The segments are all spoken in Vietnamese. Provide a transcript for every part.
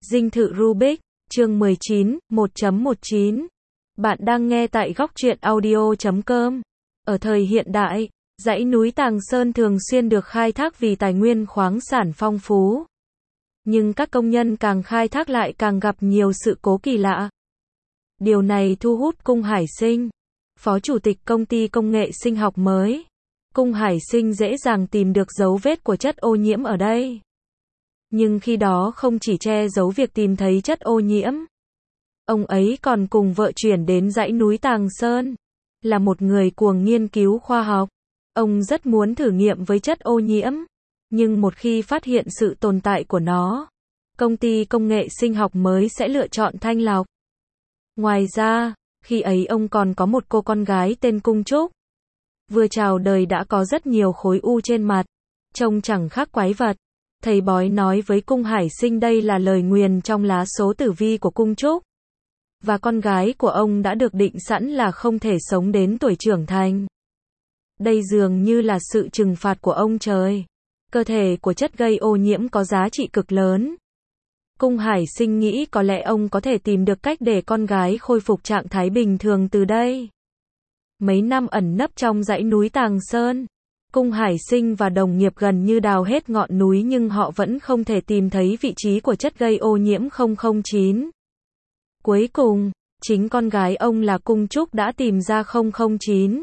Dinh thự Rubik, chương 19, 1.19. Bạn đang nghe tại góc truyện audio.com. Ở thời hiện đại, dãy núi Tàng Sơn thường xuyên được khai thác vì tài nguyên khoáng sản phong phú. Nhưng các công nhân càng khai thác lại càng gặp nhiều sự cố kỳ lạ. Điều này thu hút Cung Hải Sinh, Phó Chủ tịch Công ty Công nghệ Sinh học mới. Cung Hải Sinh dễ dàng tìm được dấu vết của chất ô nhiễm ở đây. Nhưng khi đó không chỉ che giấu việc tìm thấy chất ô nhiễm, ông ấy còn cùng vợ chuyển đến dãy núi Tàng Sơn. Là một người cuồng nghiên cứu khoa học, ông rất muốn thử nghiệm với chất ô nhiễm. Nhưng một khi phát hiện sự tồn tại của nó, công ty công nghệ sinh học mới sẽ lựa chọn thanh lọc. Ngoài ra, khi ấy ông còn có một cô con gái tên Cung Trúc. Vừa chào đời đã có rất nhiều khối u trên mặt, trông chẳng khác quái vật. Thầy bói nói với Cung Hải Sinh đây là lời nguyền trong lá số tử vi của Cung Trúc. Và con gái của ông đã được định sẵn là không thể sống đến tuổi trưởng thành. Đây dường như là sự trừng phạt của ông trời. Cơ thể của chất gây ô nhiễm có giá trị cực lớn. Cung Hải Sinh nghĩ có lẽ ông có thể tìm được cách để con gái khôi phục trạng thái bình thường từ đây. Mấy năm ẩn nấp trong dãy núi Tàng Sơn, Cung Hải Sinh và đồng nghiệp gần như đào hết ngọn núi nhưng họ vẫn không thể tìm thấy vị trí của chất gây ô nhiễm 009. Cuối cùng, chính con gái ông là Cung Trúc đã tìm ra 009.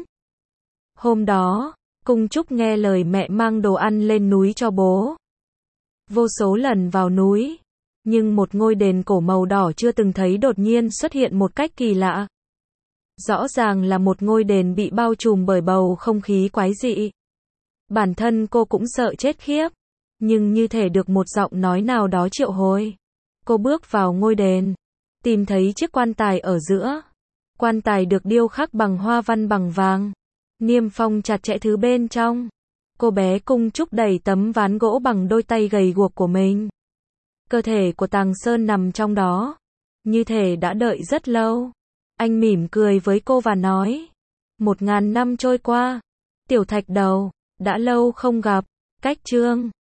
Hôm đó, Cung Trúc nghe lời mẹ mang đồ ăn lên núi cho bố. Vô số lần vào núi, nhưng một ngôi đền cổ màu đỏ chưa từng thấy đột nhiên xuất hiện một cách kỳ lạ. Rõ ràng là một ngôi đền bị bao trùm bởi bầu không khí quái dị. Bản thân cô cũng sợ chết khiếp, nhưng như thể được một giọng nói nào đó triệu hồi. Cô bước vào ngôi đền, tìm thấy chiếc quan tài ở giữa. Quan tài được điêu khắc bằng hoa văn bằng vàng, niêm phong chặt chẽ thứ bên trong. Cô bé Cung Trúc đẩy tấm ván gỗ bằng đôi tay gầy guộc của mình. Cơ thể của Tàng Sơn nằm trong đó, như thể đã đợi rất lâu. Anh mỉm cười với cô và nói, 1000 năm trôi qua, Tiểu Thạch Đầu, đã lâu không gặp. Cách chương